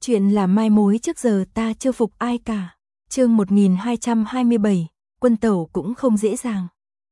Chuyện là mai mối trước giờ ta chưa phục ai cả. Chương 1227, quân tẩu cũng không dễ dàng.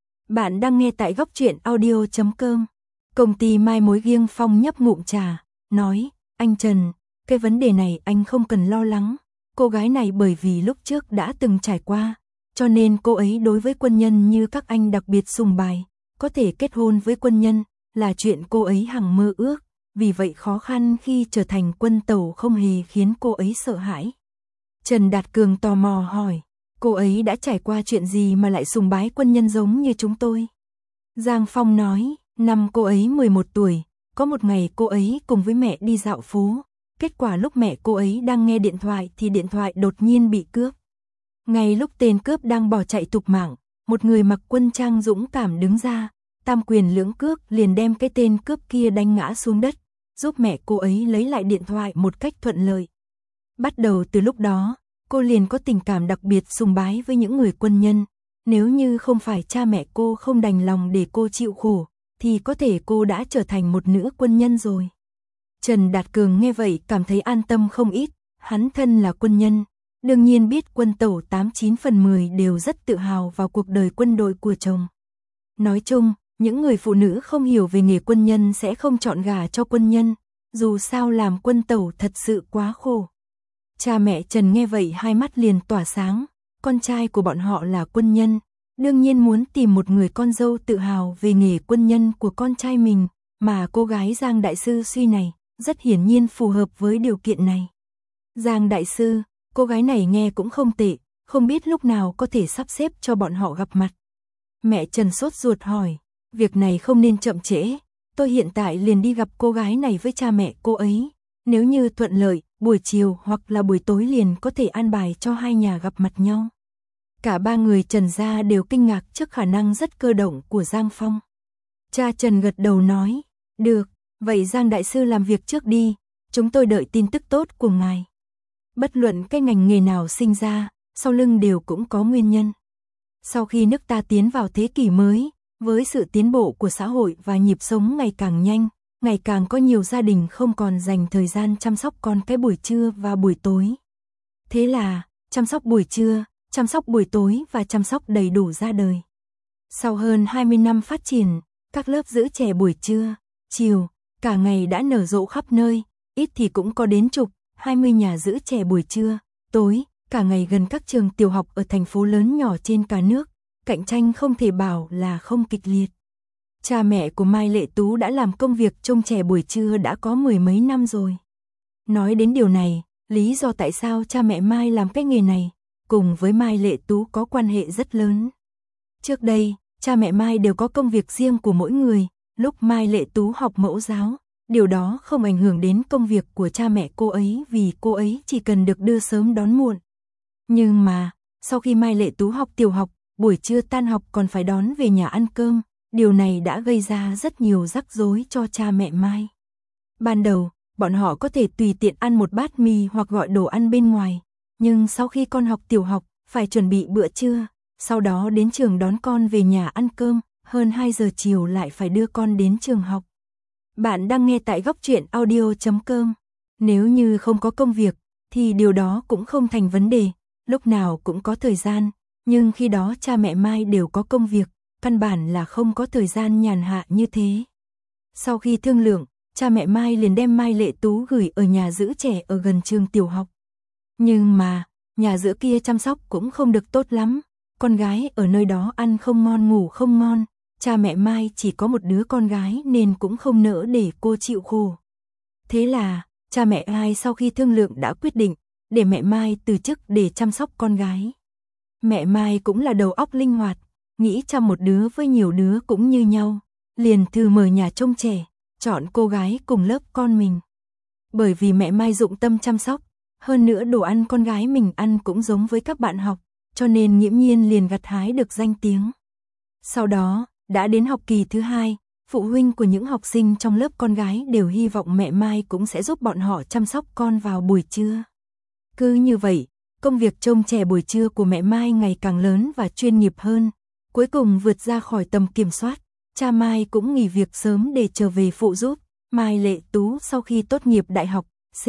Bạn đang nghe tại góc truyện audio.com. Công ty mai mối Giêng Phong nhấp ngụm trà, nói, anh Trần, cái vấn đề này anh không cần lo lắng. Cô gái này bởi vì lúc trước đã từng trải qua, cho nên cô ấy đối với quân nhân như các anh đặc biệt sùng bài. Có thể kết hôn với quân nhân là chuyện cô ấy hằng mơ ước. Vì vậy khó khăn khi trở thành quân tẩu không hề khiến cô ấy sợ hãi. Trần Đạt Cường tò mò hỏi, cô ấy đã trải qua chuyện gì mà lại sùng bái quân nhân giống như chúng tôi? Giang Phong nói, năm cô ấy 11 tuổi, có một ngày cô ấy cùng với mẹ đi dạo phố. Kết quả lúc mẹ cô ấy đang nghe điện thoại thì điện thoại đột nhiên bị cướp. Ngay lúc tên cướp đang bỏ chạy thục mạng, một người mặc quân trang dũng cảm đứng ra, tam quyền lưỡng cước liền đem cái tên cướp kia đánh ngã xuống đất, giúp mẹ cô ấy lấy lại điện thoại một cách thuận lợi. Bắt đầu từ lúc đó, cô liền có tình cảm đặc biệt sùng bái với những người quân nhân. Nếu như không phải cha mẹ cô không đành lòng để cô chịu khổ, thì có thể cô đã trở thành một nữ quân nhân rồi. Trần Đạt Cường nghe vậy cảm thấy an tâm không ít, hắn thân là quân nhân. Đương nhiên biết quân tẩu 89 phần 10 đều rất tự hào vào cuộc đời quân đội của chồng. Nói chung, những người phụ nữ không hiểu về nghề quân nhân sẽ không chọn gả cho quân nhân, dù sao làm quân tẩu thật sự quá khổ. Cha mẹ Trần nghe vậy hai mắt liền tỏa sáng, con trai của bọn họ là quân nhân, đương nhiên muốn tìm một người con dâu tự hào về nghề quân nhân của con trai mình, mà cô gái Giang Đại Sư Suy này, rất hiển nhiên phù hợp với điều kiện này. Giang Đại Sư, cô gái này nghe cũng không tệ, không biết lúc nào có thể sắp xếp cho bọn họ gặp mặt. Mẹ Trần sốt ruột hỏi, việc này không nên chậm trễ, tôi hiện tại liền đi gặp cô gái này với cha mẹ cô ấy. Nếu như thuận lợi, buổi chiều hoặc là buổi tối liền có thể an bài cho hai nhà gặp mặt nhau. Cả ba người Trần gia đều kinh ngạc trước khả năng rất cơ động của Giang Phong. Cha Trần gật đầu nói, được, vậy Giang Đại Sư làm việc trước đi, chúng tôi đợi tin tức tốt của ngài. Bất luận cái ngành nghề nào sinh ra, sau lưng đều cũng có nguyên nhân. Sau khi nước ta tiến vào thế kỷ mới, với sự tiến bộ của xã hội và nhịp sống ngày càng nhanh, ngày càng có nhiều gia đình không còn dành thời gian chăm sóc con cái buổi trưa và buổi tối. Thế là, chăm sóc buổi trưa, chăm sóc buổi tối và chăm sóc đầy đủ ra đời. Sau hơn 20 năm phát triển, các lớp giữ trẻ buổi trưa, chiều, cả ngày đã nở rộ khắp nơi, ít thì cũng có đến chục, 20 nhà giữ trẻ buổi trưa, tối, cả ngày gần các trường tiểu học ở thành phố lớn nhỏ trên cả nước, cạnh tranh không thể bảo là không kịch liệt. Cha mẹ của Mai Lệ Tú đã làm công việc trông trẻ buổi trưa đã có mười mấy năm rồi. Nói đến điều này, lý do tại sao cha mẹ Mai làm cái nghề này, cùng với Mai Lệ Tú có quan hệ rất lớn. Trước đây, cha mẹ Mai đều có công việc riêng của mỗi người, lúc Mai Lệ Tú học mẫu giáo, điều đó không ảnh hưởng đến công việc của cha mẹ cô ấy vì cô ấy chỉ cần được đưa sớm đón muộn. Nhưng mà, sau khi Mai Lệ Tú học tiểu học, buổi trưa tan học còn phải đón về nhà ăn cơm, điều này đã gây ra rất nhiều rắc rối cho cha mẹ Mai. Ban đầu, bọn họ có thể tùy tiện ăn một bát mì hoặc gọi đồ ăn bên ngoài, nhưng sau khi con học tiểu học, phải chuẩn bị bữa trưa, sau đó đến trường đón con về nhà ăn cơm, hơn 2 giờ chiều lại phải đưa con đến trường học. Bạn đang nghe tại góc truyện audio.com. Nếu như không có công việc, thì điều đó cũng không thành vấn đề, lúc nào cũng có thời gian, nhưng khi đó cha mẹ Mai đều có công việc, căn bản là không có thời gian nhàn hạ như thế. Sau khi thương lượng, cha mẹ Mai liền đem Mai Lệ Tú gửi ở nhà giữ trẻ ở gần trường tiểu học. Nhưng mà, nhà giữ kia chăm sóc cũng không được tốt lắm, con gái ở nơi đó ăn không ngon ngủ không ngon, cha mẹ Mai chỉ có một đứa con gái nên cũng không nỡ để cô chịu khổ. Thế là, cha mẹ Mai sau khi thương lượng đã quyết định, để mẹ Mai từ chức để chăm sóc con gái. Mẹ Mai cũng là đầu óc linh hoạt, nghĩ chăm một đứa với nhiều đứa cũng như nhau, liền thử mở nhà trông trẻ, chọn cô gái cùng lớp con mình. Bởi vì mẹ Mai dụng tâm chăm sóc, hơn nữa đồ ăn con gái mình ăn cũng giống với các bạn học, cho nên nghiễm nhiên liền gặt hái được danh tiếng. Sau đó, đã đến học kỳ thứ 2, phụ huynh của những học sinh trong lớp con gái đều hy vọng mẹ Mai cũng sẽ giúp bọn họ chăm sóc con vào buổi trưa. Cứ như vậy, công việc trông trẻ buổi trưa của mẹ Mai ngày càng lớn và chuyên nghiệp hơn, cuối cùng vượt ra khỏi tầm kiểm soát. Cha Mai cũng nghỉ việc sớm để trở về phụ giúp. Mai Lệ Tú sau khi tốt nghiệp đại học C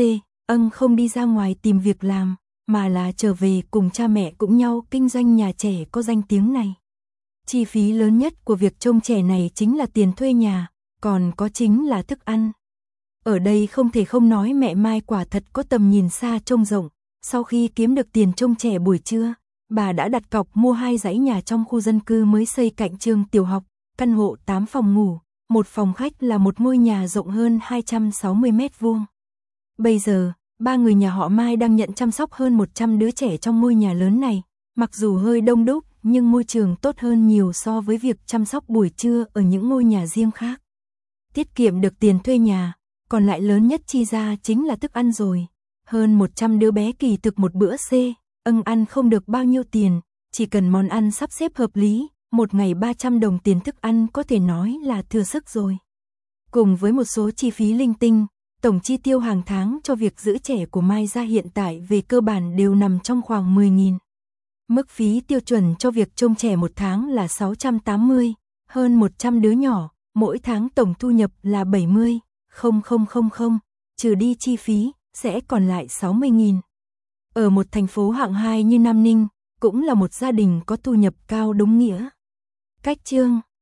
không đi ra ngoài tìm việc làm, mà là trở về cùng cha mẹ cùng nhau kinh doanh nhà trẻ có danh tiếng này. Chi phí lớn nhất của việc trông trẻ này chính là tiền thuê nhà, còn có chính là thức ăn. Ở đây không thể không nói mẹ Mai quả thật có tầm nhìn xa trông rộng, sau khi kiếm được tiền trông trẻ buổi trưa, bà đã đặt cọc mua 2 dãy nhà trong khu dân cư mới xây cạnh trường tiểu học, căn hộ 8 phòng ngủ, 1 phòng khách là một ngôi nhà rộng hơn 260 mét vuông. Bây giờ, 3 người nhà họ Mai đang nhận chăm sóc hơn 100 đứa trẻ trong ngôi nhà lớn này, mặc dù hơi đông đúc nhưng môi trường tốt hơn nhiều so với việc chăm sóc buổi trưa ở những ngôi nhà riêng khác. Tiết kiệm được tiền thuê nhà, còn lại lớn nhất chi ra chính là thức ăn rồi. Hơn 100 đứa bé kỳ thực một bữa ăn không được bao nhiêu tiền, chỉ cần món ăn sắp xếp hợp lý, một ngày 300 đồng tiền thức ăn có thể nói là thừa sức rồi. Cùng với một số chi phí linh tinh, tổng chi tiêu hàng tháng cho việc giữ trẻ của Mai Gia hiện tại về cơ bản đều nằm trong khoảng 10.000. Mức phí tiêu chuẩn cho việc trông trẻ một tháng là 680, hơn 100 đứa nhỏ, mỗi tháng tổng thu nhập là 70.000, trừ đi chi phí, sẽ còn lại 60.000. Ở một thành phố hạng 2 như Nam Ninh, cũng là một gia đình có thu nhập cao đúng nghĩa. Cách chương